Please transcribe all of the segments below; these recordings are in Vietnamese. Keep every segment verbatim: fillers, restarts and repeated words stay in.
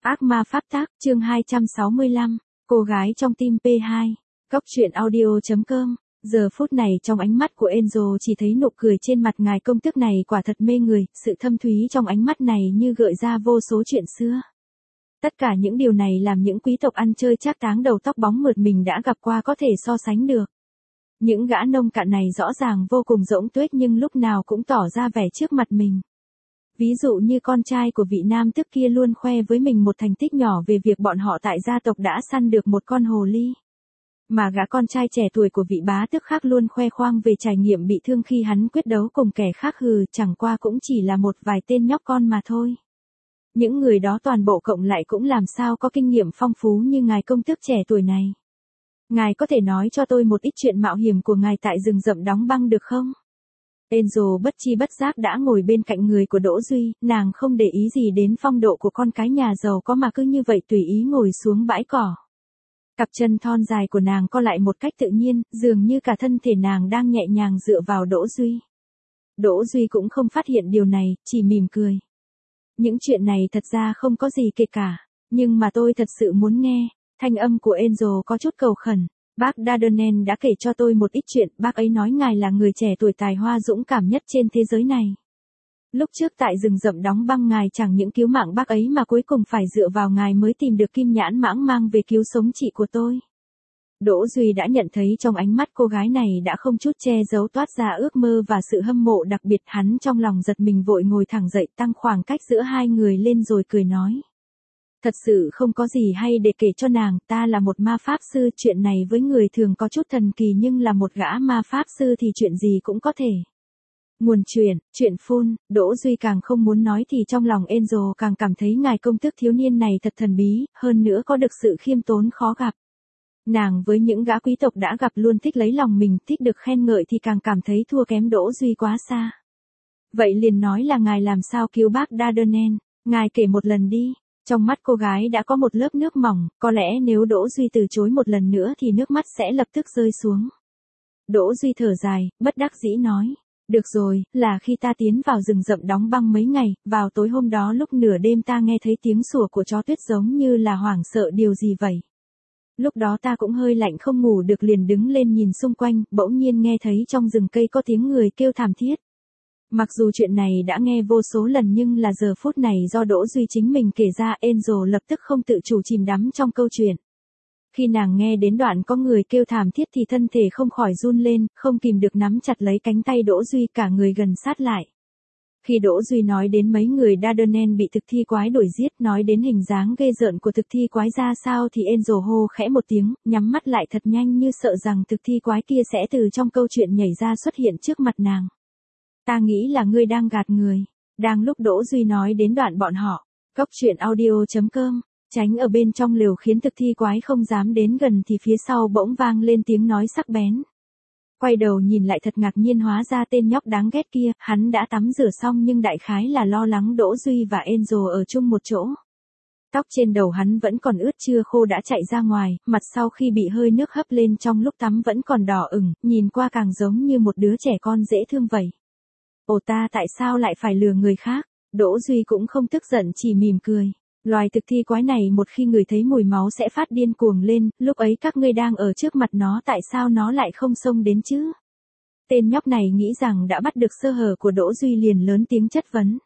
Ác ma pháp tác, chương hai trăm sáu mươi lăm, cô gái trong tim pê hai. Góc truyện audio chấm com. Giờ phút này trong ánh mắt của Angel chỉ thấy nụ cười trên mặt ngài công tước này quả thật mê người, sự thâm thúy trong ánh mắt này như gợi ra vô số chuyện xưa. Tất cả những điều này làm những quý tộc ăn chơi trác táng đầu tóc bóng mượt mình đã gặp qua có thể so sánh được. Những gã nông cạn này rõ ràng vô cùng rỗng tuếch nhưng lúc nào cũng tỏ ra vẻ trước mặt mình. Ví dụ như con trai của vị nam tước kia luôn khoe với mình một thành tích nhỏ về việc bọn họ tại gia tộc đã săn được một con hồ ly. Mà gã con trai trẻ tuổi của vị bá tước khác luôn khoe khoang về trải nghiệm bị thương khi hắn quyết đấu cùng kẻ khác hừ, chẳng qua cũng chỉ là một vài tên nhóc con mà thôi. Những người đó toàn bộ cộng lại cũng làm sao có kinh nghiệm phong phú như ngài công tước trẻ tuổi này. Ngài có thể nói cho tôi một ít chuyện mạo hiểm của ngài tại rừng rậm đóng băng được không? Angel bất chi bất giác đã ngồi bên cạnh người của Đỗ Duy, nàng không để ý gì đến phong độ của con cái nhà giàu có mà cứ như vậy tùy ý ngồi xuống bãi cỏ. Cặp chân thon dài của nàng co lại một cách tự nhiên, dường như cả thân thể nàng đang nhẹ nhàng dựa vào Đỗ Duy. Đỗ Duy cũng không phát hiện điều này, chỉ mỉm cười. Những chuyện này thật ra không có gì kể cả, nhưng mà tôi thật sự muốn nghe. Thanh âm của Angel có chút cầu khẩn. Bác Dardanel đã kể cho tôi một ít chuyện, bác ấy nói ngài là người trẻ tuổi tài hoa dũng cảm nhất trên thế giới này. Lúc trước tại rừng rậm đóng băng ngài chẳng những cứu mạng bác ấy mà cuối cùng phải dựa vào ngài mới tìm được kim nhãn mãng mang về cứu sống chị của tôi. Đỗ Duy đã nhận thấy trong ánh mắt cô gái này đã không chút che giấu toát ra ước mơ và sự hâm mộ đặc biệt, hắn trong lòng giật mình vội ngồi thẳng dậy tăng khoảng cách giữa hai người lên rồi cười nói. Thật sự không có gì hay để kể cho nàng, ta là một ma pháp sư, chuyện này với người thường có chút thần kỳ nhưng là một gã ma pháp sư thì chuyện gì cũng có thể. Nguồn chuyện, chuyện phun, Đỗ Duy càng không muốn nói thì trong lòng Angel càng cảm thấy ngài công tước thiếu niên này thật thần bí, hơn nữa có được sự khiêm tốn khó gặp. Nàng với những gã quý tộc đã gặp luôn thích lấy lòng mình, thích được khen ngợi thì càng cảm thấy thua kém Đỗ Duy quá xa. Vậy liền nói là ngài làm sao cứu bác Dardanel, ngài kể một lần đi. Trong mắt cô gái đã có một lớp nước mỏng, có lẽ nếu Đỗ Duy từ chối một lần nữa thì nước mắt sẽ lập tức rơi xuống. Đỗ Duy thở dài, bất đắc dĩ nói. Được rồi, là khi ta tiến vào rừng rậm đóng băng mấy ngày, vào tối hôm đó lúc nửa đêm ta nghe thấy tiếng sủa của chó tuyết giống như là hoảng sợ điều gì vậy. Lúc đó ta cũng hơi lạnh không ngủ được liền đứng lên nhìn xung quanh, bỗng nhiên nghe thấy trong rừng cây có tiếng người kêu thảm thiết. Mặc dù chuyện này đã nghe vô số lần nhưng là giờ phút này do Đỗ Duy chính mình kể ra, Angel lập tức không tự chủ chìm đắm trong câu chuyện. Khi nàng nghe đến đoạn có người kêu thảm thiết thì thân thể không khỏi run lên, không kìm được nắm chặt lấy cánh tay Đỗ Duy, cả người gần sát lại. Khi Đỗ Duy nói đến mấy người Dardanel bị thực thi quái đuổi giết, nói đến hình dáng ghê rợn của thực thi quái ra sao thì Angel hô khẽ một tiếng, nhắm mắt lại thật nhanh như sợ rằng thực thi quái kia sẽ từ trong câu chuyện nhảy ra xuất hiện trước mặt nàng. Ta nghĩ là ngươi đang gạt người. Đang lúc Đỗ Duy nói đến đoạn bọn họ, góc truyện audio chấm com, tránh ở bên trong lều khiến thực thi quái không dám đến gần thì phía sau bỗng vang lên tiếng nói sắc bén. Quay đầu nhìn lại thật ngạc nhiên, hóa ra tên nhóc đáng ghét kia, hắn đã tắm rửa xong nhưng đại khái là lo lắng Đỗ Duy và Angel ở chung một chỗ. Tóc trên đầu hắn vẫn còn ướt chưa khô đã chạy ra ngoài, mặt sau khi bị hơi nước hấp lên trong lúc tắm vẫn còn đỏ ửng, nhìn qua càng giống như một đứa trẻ con dễ thương vậy. Ồ, ta tại sao lại phải lừa người khác? Đỗ Duy cũng không tức giận, chỉ mỉm cười. Loài thực thi quái này một khi ngửi thấy mùi máu sẽ phát điên cuồng lên, lúc ấy các ngươi đang ở trước mặt nó tại sao nó lại không xông đến chứ? Tên nhóc này nghĩ rằng đã bắt được sơ hở của Đỗ Duy liền lớn tiếng chất vấn.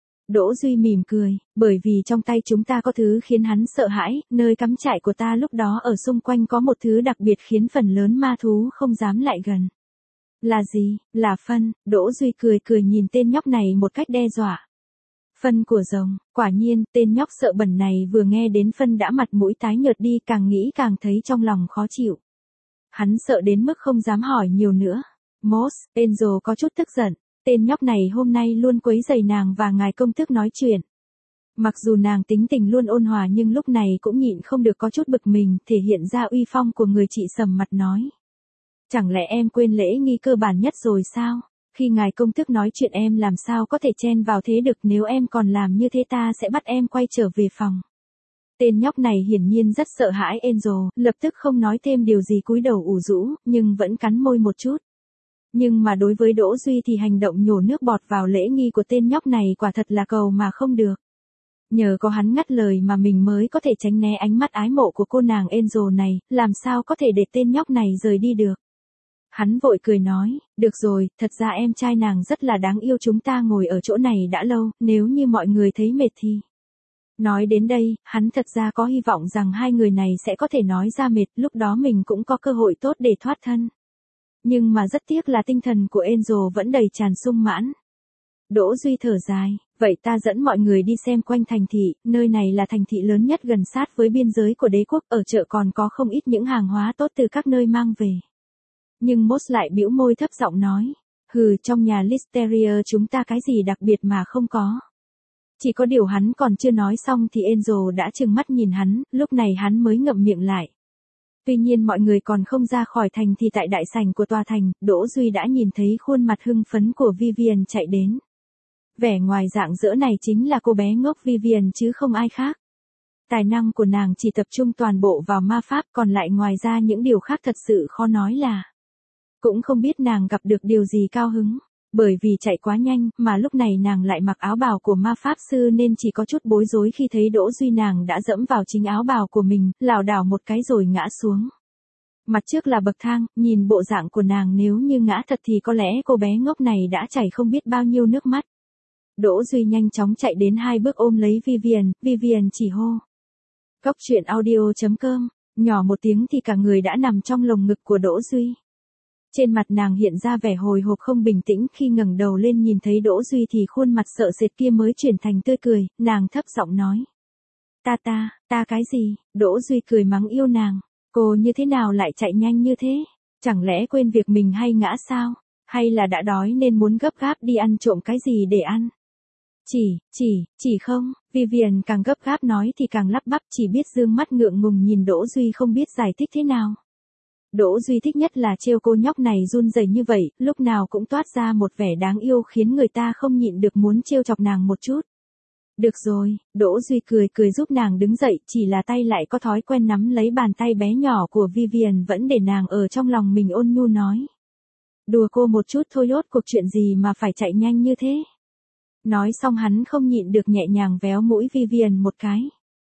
Đỗ Duy mỉm cười, bởi vì trong tay chúng ta có thứ khiến hắn sợ hãi, nơi cắm trại của ta lúc đó ở xung quanh có một thứ đặc biệt khiến phần lớn ma thú không dám lại gần. Là gì? Là phân. Đỗ Duy cười cười nhìn tên nhóc này một cách đe dọa. Phân của rồng. Quả nhiên, tên nhóc sợ bẩn này vừa nghe đến phân đã mặt mũi tái nhợt đi, càng nghĩ càng thấy trong lòng khó chịu. Hắn sợ đến mức không dám hỏi nhiều nữa. Moss, Angel có chút tức giận. Tên nhóc này hôm nay luôn quấy rầy nàng và ngài công tước nói chuyện. Mặc dù nàng tính tình luôn ôn hòa nhưng lúc này cũng nhịn không được có chút bực mình, thể hiện ra uy phong của người chị sầm mặt nói. Chẳng lẽ em quên lễ nghi cơ bản nhất rồi sao? Khi ngài công tước nói chuyện em làm sao có thể chen vào thế được, nếu em còn làm như thế ta sẽ bắt em quay trở về phòng. Tên nhóc này hiển nhiên rất sợ hãi Angel, lập tức không nói thêm điều gì, cúi đầu ủ rũ, nhưng vẫn cắn môi một chút. Nhưng mà đối với Đỗ Duy thì hành động nhổ nước bọt vào lễ nghi của tên nhóc này quả thật là cầu mà không được. Nhờ có hắn ngắt lời mà mình mới có thể tránh né ánh mắt ái mộ của cô nàng Angel này, làm sao có thể để tên nhóc này rời đi được. Hắn vội cười nói, được rồi, thật ra em trai nàng rất là đáng yêu, chúng ta ngồi ở chỗ này đã lâu, nếu như mọi người thấy mệt thì... Nói đến đây, hắn thật ra có hy vọng rằng hai người này sẽ có thể nói ra mệt, lúc đó mình cũng có cơ hội tốt để thoát thân. Nhưng mà rất tiếc là tinh thần của Angel vẫn đầy tràn sung mãn. Đỗ Duy thở dài, vậy ta dẫn mọi người đi xem quanh thành thị, nơi này là thành thị lớn nhất gần sát với biên giới của đế quốc, ở chợ còn có không ít những hàng hóa tốt từ các nơi mang về. Nhưng Moss lại bĩu môi thấp giọng nói, hừ, trong nhà Listeria chúng ta cái gì đặc biệt mà không có. Chỉ có điều hắn còn chưa nói xong thì Angel đã trừng mắt nhìn hắn, lúc này hắn mới ngậm miệng lại. Tuy nhiên mọi người còn không ra khỏi thành thì tại đại sảnh của tòa thành, Đỗ Duy đã nhìn thấy khuôn mặt hưng phấn của Vivian chạy đến. Vẻ ngoài rạng rỡ này chính là cô bé ngốc Vivian chứ không ai khác. Tài năng của nàng chỉ tập trung toàn bộ vào ma pháp, còn lại ngoài ra những điều khác thật sự khó nói là. Cũng không biết nàng gặp được điều gì cao hứng. Bởi vì chạy quá nhanh, mà lúc này nàng lại mặc áo bào của ma pháp sư nên chỉ có chút bối rối khi thấy Đỗ Duy nàng đã dẫm vào chính áo bào của mình, lảo đảo một cái rồi ngã xuống. Mặt trước là bậc thang, nhìn bộ dạng của nàng nếu như ngã thật thì có lẽ cô bé ngốc này đã chảy không biết bao nhiêu nước mắt. Đỗ Duy nhanh chóng chạy đến hai bước ôm lấy Vivian, Vivian chỉ hô. Góc truyện audio chấm com, nhỏ một tiếng thì cả người đã nằm trong lồng ngực của Đỗ Duy. Trên mặt nàng hiện ra vẻ hồi hộp không bình tĩnh, khi ngẩng đầu lên nhìn thấy Đỗ Duy thì khuôn mặt sợ sệt kia mới chuyển thành tươi cười, nàng thấp giọng nói. Ta ta, ta cái gì? Đỗ Duy cười mắng yêu nàng. Cô như thế nào lại chạy nhanh như thế? Chẳng lẽ quên việc mình hay ngã sao? Hay là đã đói nên muốn gấp gáp đi ăn trộm cái gì để ăn? Chỉ, chỉ, chỉ không, Vivian càng gấp gáp nói thì càng lắp bắp, chỉ biết dương mắt ngượng ngùng nhìn Đỗ Duy không biết giải thích thế nào. Đỗ Duy thích nhất là trêu cô nhóc này run rẩy như vậy, lúc nào cũng toát ra một vẻ đáng yêu khiến người ta không nhịn được muốn trêu chọc nàng một chút. Được rồi, Đỗ Duy cười cười giúp nàng đứng dậy, chỉ là tay lại có thói quen nắm lấy bàn tay bé nhỏ của Vivian vẫn để nàng ở trong lòng mình ôn nhu nói. Đùa cô một chút thôi, rốt cuộc chuyện gì mà phải chạy nhanh như thế. Nói xong hắn không nhịn được nhẹ nhàng véo mũi Vivian một cái.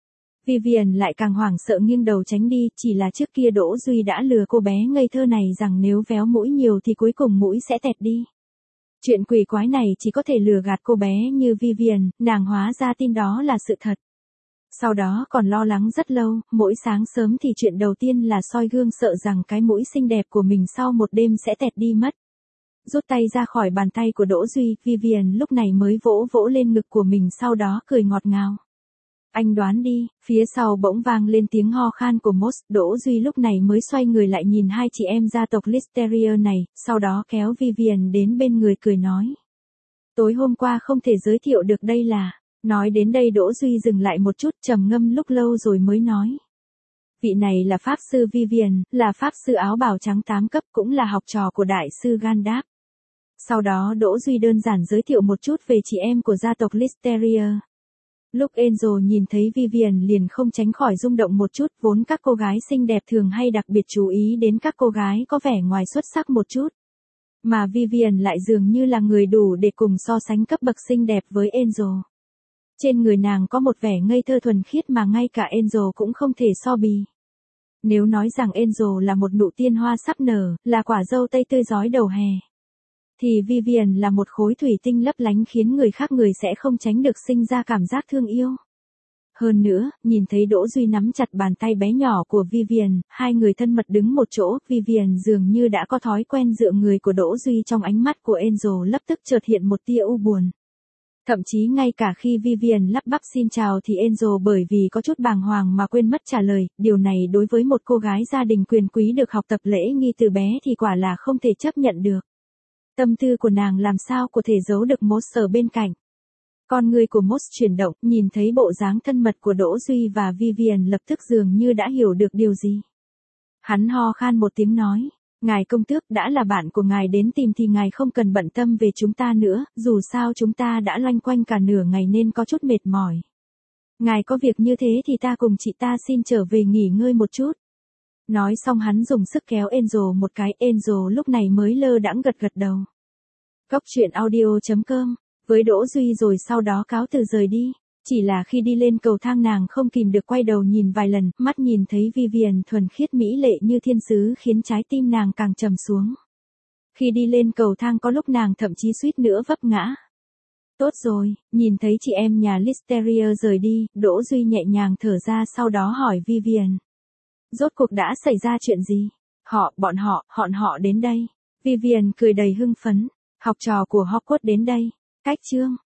Vivian lại càng hoảng sợ nghiêng đầu tránh đi, chỉ là trước kia Đỗ Duy đã lừa cô bé ngây thơ này rằng nếu véo mũi nhiều thì cuối cùng mũi sẽ tẹt đi. Chuyện quỷ quái này chỉ có thể lừa gạt cô bé như Vivian, nàng hóa ra tin đó là sự thật. Sau đó còn lo lắng rất lâu, mỗi sáng sớm thì chuyện đầu tiên là soi gương sợ rằng cái mũi xinh đẹp của mình sau một đêm sẽ tẹt đi mất. Rút tay ra khỏi bàn tay của Đỗ Duy, Vivian lúc này mới vỗ vỗ lên ngực của mình sau đó cười ngọt ngào. Anh đoán đi, phía sau bỗng vang lên tiếng ho khan của Moss, Đỗ Duy lúc này mới xoay người lại nhìn hai chị em gia tộc Listeria này, sau đó kéo Vivian đến bên người cười nói. Tối hôm qua không thể giới thiệu được đây là, nói đến đây Đỗ Duy dừng lại một chút trầm ngâm lúc lâu rồi mới nói. Vị này là Pháp sư Vivian, là Pháp sư áo bào trắng tám cấp cũng là học trò của Đại sư Gandalf. Sau đó Đỗ Duy đơn giản giới thiệu một chút về chị em của gia tộc Listeria. Lúc Angel nhìn thấy Vivian liền không tránh khỏi rung động một chút, vốn các cô gái xinh đẹp thường hay đặc biệt chú ý đến các cô gái có vẻ ngoài xuất sắc một chút. Mà Vivian lại dường như là người đủ để cùng so sánh cấp bậc xinh đẹp với Angel. Trên người nàng có một vẻ ngây thơ thuần khiết mà ngay cả Angel cũng không thể so bì. Nếu nói rằng Angel là một nụ tiên hoa sắp nở, là quả dâu tây tươi rói đầu hè, thì Vivian là một khối thủy tinh lấp lánh khiến người khác người sẽ không tránh được sinh ra cảm giác thương yêu. Hơn nữa, nhìn thấy Đỗ Duy nắm chặt bàn tay bé nhỏ của Vivian, hai người thân mật đứng một chỗ, Vivian dường như đã có thói quen dựa người của Đỗ Duy, trong ánh mắt của Angel lập tức chợt hiện một tia u buồn. Thậm chí ngay cả khi Vivian lắp bắp xin chào thì Angel bởi vì có chút bàng hoàng mà quên mất trả lời, điều này đối với một cô gái gia đình quyền quý được học tập lễ nghi từ bé thì quả là không thể chấp nhận được. Tâm tư của nàng làm sao có thể giấu được Moss ở bên cạnh. Con người của Moss chuyển động, nhìn thấy bộ dáng thân mật của Đỗ Duy và Vivian lập tức dường như đã hiểu được điều gì. Hắn ho khan một tiếng nói, ngài công tước, đã là bạn của ngài đến tìm thì ngài không cần bận tâm về chúng ta nữa, dù sao chúng ta đã loanh quanh cả nửa ngày nên có chút mệt mỏi. Ngài có việc như thế thì ta cùng chị ta xin trở về nghỉ ngơi một chút. Nói xong hắn dùng sức kéo Angel một cái, Angel lúc này mới lơ đãng gật gật đầu. Góc truyện audio chấm com, với Đỗ Duy rồi sau đó cáo từ rời đi. Chỉ là khi đi lên cầu thang nàng không kìm được quay đầu nhìn vài lần, mắt nhìn thấy Vivian thuần khiết mỹ lệ như thiên sứ khiến trái tim nàng càng trầm xuống. Khi đi lên cầu thang có lúc nàng thậm chí suýt nữa vấp ngã. Tốt rồi, nhìn thấy chị em nhà Listeria rời đi, Đỗ Duy nhẹ nhàng thở ra sau đó hỏi Vivian. Rốt cuộc đã xảy ra chuyện gì? Họ, bọn họ, họ họ đến đây. Vivian cười đầy hưng phấn. Học trò của Hogwarts đến đây. Cách chương.